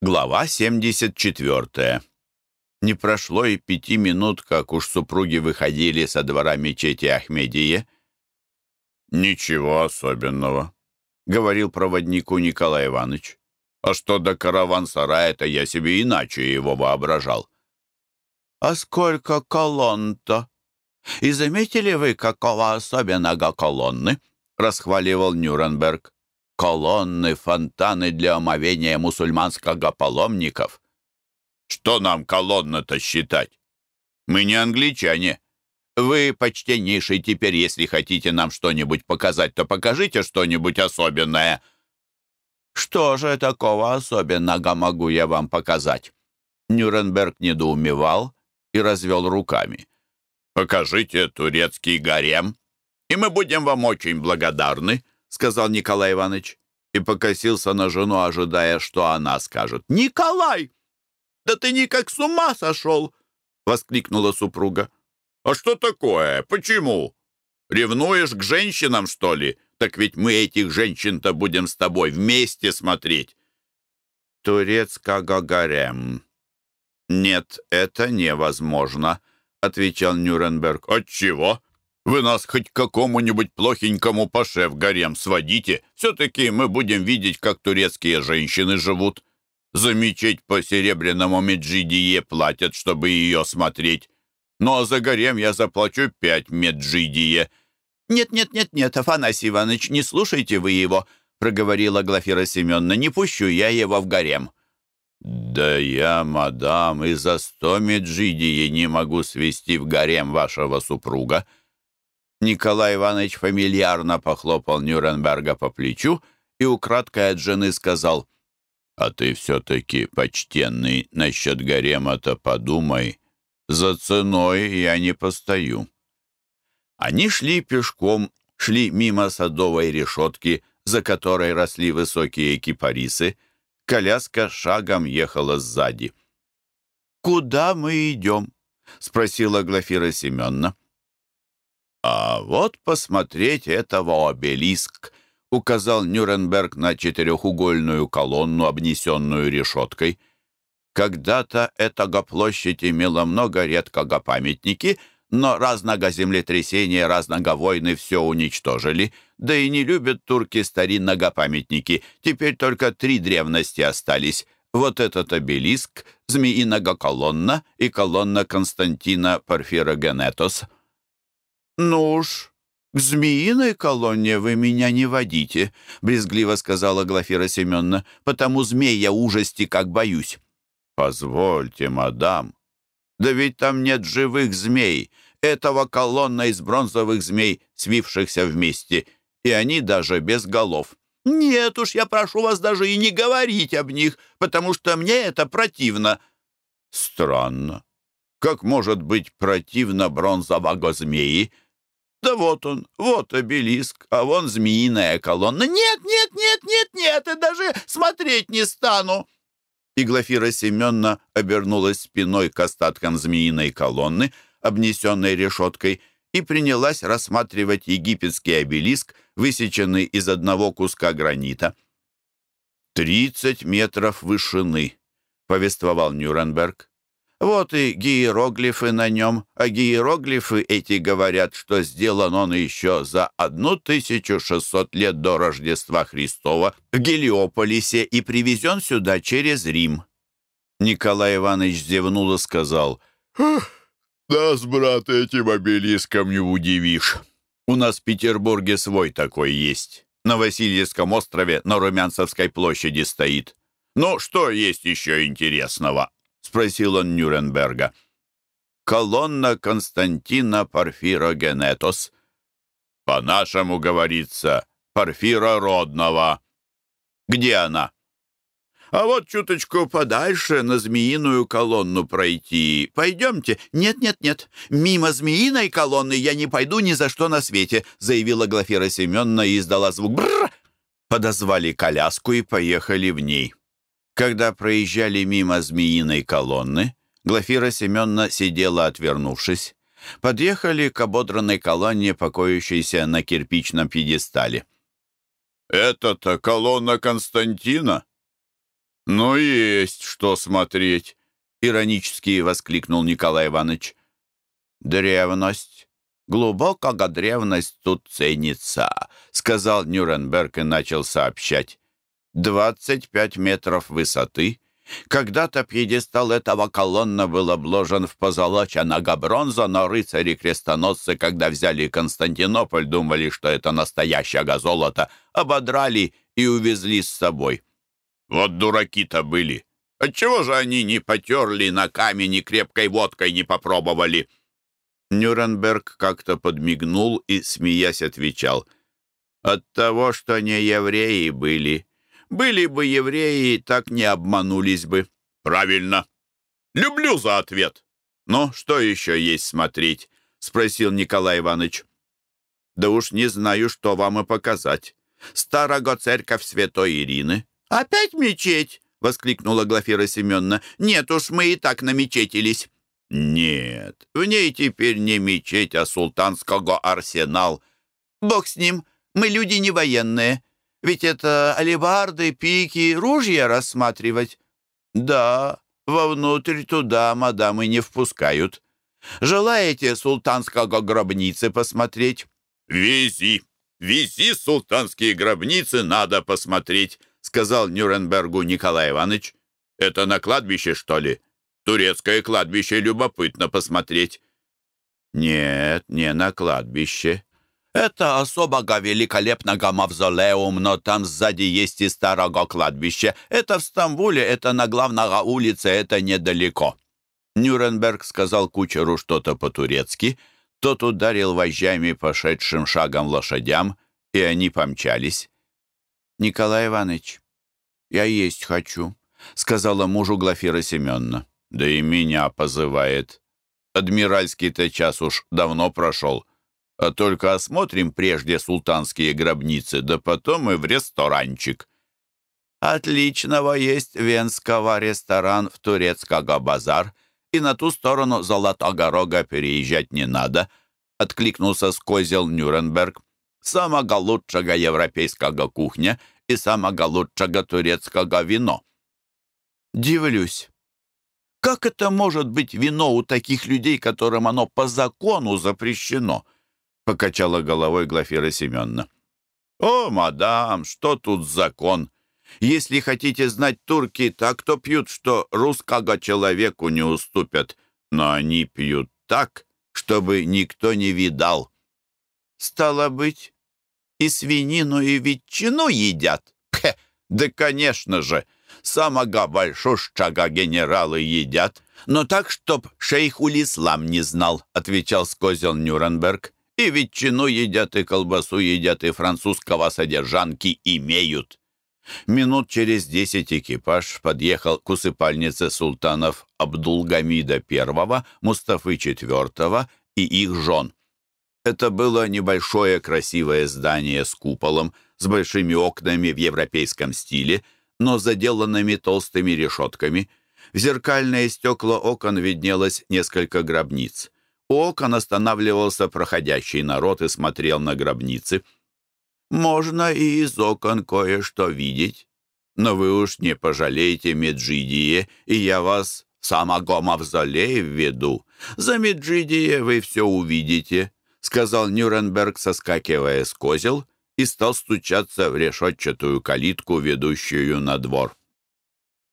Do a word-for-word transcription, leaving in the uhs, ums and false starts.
Глава семьдесят четвертая. Не прошло и пяти минут, как уж супруги выходили со двора мечети Ахмедие. «Ничего особенного», — говорил проводнику Николай Иванович. «А что до караван-сарая-то, я себе иначе его воображал». «А сколько колонн-то? И заметили вы, какого особенного колонны?» — расхваливал Нюрнберг. «Колонны, фонтаны для омовения мусульманского паломников». «Что нам колонна-то считать? Мы не англичане. Вы, почтеннейший, теперь, если хотите нам что-нибудь показать, то покажите что-нибудь особенное». «Что же такого особенного могу я вам показать?» Нюрнберг недоумевал и развел руками. «Покажите турецкий гарем, и мы будем вам очень благодарны», — сказал Николай Иванович, и покосился на жену, ожидая, что она скажет. «Николай, да ты никак с ума сошел!» — воскликнула супруга. «А что такое? Почему? Ревнуешь к женщинам, что ли? Так ведь мы этих женщин-то будем с тобой вместе смотреть». «Турецкого гарем. Нет, это невозможно», — отвечал Нюрнберг. «Отчего? Вы нас хоть к какому-нибудь плохенькому паше в гарем сводите. Все-таки мы будем видеть, как турецкие женщины живут. За мечеть по серебряному меджидие платят, чтобы ее смотреть. Ну, а за гарем я заплачу пять меджидие». «Нет-нет-нет-нет, Афанасий Иванович, не слушайте вы его», — проговорила Глафира Семеновна. «Не пущу я его в гарем». «Да я, мадам, и за сто меджидие не могу свести в гарем вашего супруга». Николай Иванович фамильярно похлопал Нюрнберга по плечу и украдкой от жены сказал: «А ты все-таки, почтенный, насчет гарема-то подумай. За ценой я не постою». Они шли пешком, шли мимо садовой решетки, за которой росли высокие кипарисы. Коляска шагом ехала сзади. «Куда мы идем?» — спросила Глафира Семеновна. «А вот посмотреть этого обелиск», — указал Нюрнберг на четырехугольную колонну, обнесенную решеткой. Когда-то эта площадь имела много редкого памятники, но разного землетрясения, разного войны все уничтожили. Да и не любят турки старинного памятники. Теперь только три древности остались. Вот этот обелиск, змеиного колонна и колонна Константина Порфирогенетос. «Ну уж, к змеиной колонне вы меня не водите», — брезгливо сказала Глафира Семеновна, «потому змей я ужасти как боюсь». «Позвольте, мадам, да ведь там нет живых змей. Этого колонна из бронзовых змей, свившихся вместе, и они даже без голов». «Нет уж, я прошу вас даже и не говорить об них, потому что мне это противно». «Странно. Как может быть противно бронзового змеи? Да вот он, вот обелиск, а вон змеиная колонна». «Нет, нет, нет, нет, нет, и даже смотреть не стану». И Глафира Семеновна обернулась спиной к остаткам змеиной колонны, обнесенной решеткой, и принялась рассматривать египетский обелиск, высеченный из одного куска гранита. «Тридцать метров вышины», — повествовал Нюрнберг. «Вот и гиероглифы на нем, а гиероглифы эти говорят, что сделан он еще за одну тысячу шестьсот лет до Рождества Христова в Гелиополисе и привезен сюда через Рим». Николай Иванович зевнул и сказал: «Нас, брат, этим обелиском не удивишь. У нас в Петербурге свой такой есть. На Васильевском острове на Румянцевской площади стоит. Ну, что есть еще интересного?» — спросил он Нюрнберга. «Колонна Константина Порфирогенетос. По-нашему говорится, Порфира Родного. Где она?» «А вот чуточку подальше, на змеиную колонну пройти. Пойдемте». «Нет-нет-нет, мимо змеиной колонны я не пойду ни за что на свете», заявила Глафира Семеновна и издала звук «брррр». Подозвали коляску и поехали в ней. Когда проезжали мимо змеиной колонны, Глафира Семеновна сидела, отвернувшись. Подъехали к ободранной колонне, покоящейся на кирпичном пьедестале. «Это-то колонна Константина? «Ну, есть что смотреть», — иронически воскликнул Николай Иванович. «Древность, глубокая древность тут ценится», — сказал Нюрнберг и начал сообщать. «Двадцать пять метров высоты. Когда-то пьедестал этого колонна был обложен в позолоченного бронза, но рыцари-крестоносцы, когда взяли Константинополь, думали, что это настоящее золото, ободрали и увезли с собой. Вот дураки-то были. Отчего же они не потерли на камень и крепкой водкой не попробовали?» Нюрнберг как-то подмигнул и, смеясь, отвечал: «От того, что не евреи были. Были бы евреи, так не обманулись бы». «Правильно. Люблю за ответ». «Ну, что еще есть смотреть?» — спросил Николай Иванович. «Да уж не знаю, что вам и показать. Старого церковь святой Ирины». «Опять мечеть?» — воскликнула Глафира Семеновна. «Нет уж, мы и так намечетились». «Нет, в ней теперь не мечеть, а султанского арсенал». «Бог с ним, мы люди не военные. Ведь это алебарды, пики, ружья рассматривать». «Да, вовнутрь туда мадамы не впускают. Желаете султанского гробницы посмотреть?» «Вези, вези султанские гробницы, надо посмотреть», — сказал Нюрнбергу Николай Иванович. «Это на кладбище, что ли? Турецкое кладбище любопытно посмотреть». «Нет, не на кладбище. Это особого великолепного мавзолеум, но там сзади есть и старого кладбища. Это в Стамбуле, это на главной улице, это недалеко». Нюрнберг сказал кучеру что-то по-турецки. Тот ударил вожжами пошедшим шагом лошадям, и они помчались. «Николай Иванович, я есть хочу», — сказала мужу Глафира Семеновна. «Да и меня позывает. Адмиральский-то час уж давно прошел. А только осмотрим прежде султанские гробницы, да потом и в ресторанчик». «Отличного есть венского ресторан в турецкого базар, и на ту сторону Золотого Рога переезжать не надо», — откликнулся с козел Нюрнберг. «Самого лучшего европейского кухня и самого лучшего турецкого вино». «Дивлюсь. Как это может быть вино у таких людей, которым оно по закону запрещено?» — покачала головой Глафира Семеновна. «О, мадам, что тут закон? Если хотите знать, турки так-то пьют, что русского человеку не уступят, но они пьют так, чтобы никто не видал». «Стало быть, и свинину, и ветчину едят?» «Пхе, да, конечно же, самого большущего генералы едят, но так, чтоб шейх Улислам не знал», — отвечал с козел Нюрнберг. «И ветчину едят, и колбасу едят, и французского содержанки имеют». Минут через десять экипаж подъехал к усыпальнице султанов Абдулгамида I, Мустафы четвёртого и их жен. Это было небольшое красивое здание с куполом, с большими окнами в европейском стиле, но заделанными толстыми решетками. В зеркальные стекла окон виднелось несколько гробниц. У окон останавливался проходящий народ и смотрел на гробницы. «Можно и из окон кое-что видеть, но вы уж не пожалеете Меджидие, и я вас в самого мавзолея введу. За Меджидие вы все увидите», — сказал Нюрнберг, соскакивая с козел, и стал стучаться в решетчатую калитку, ведущую на двор.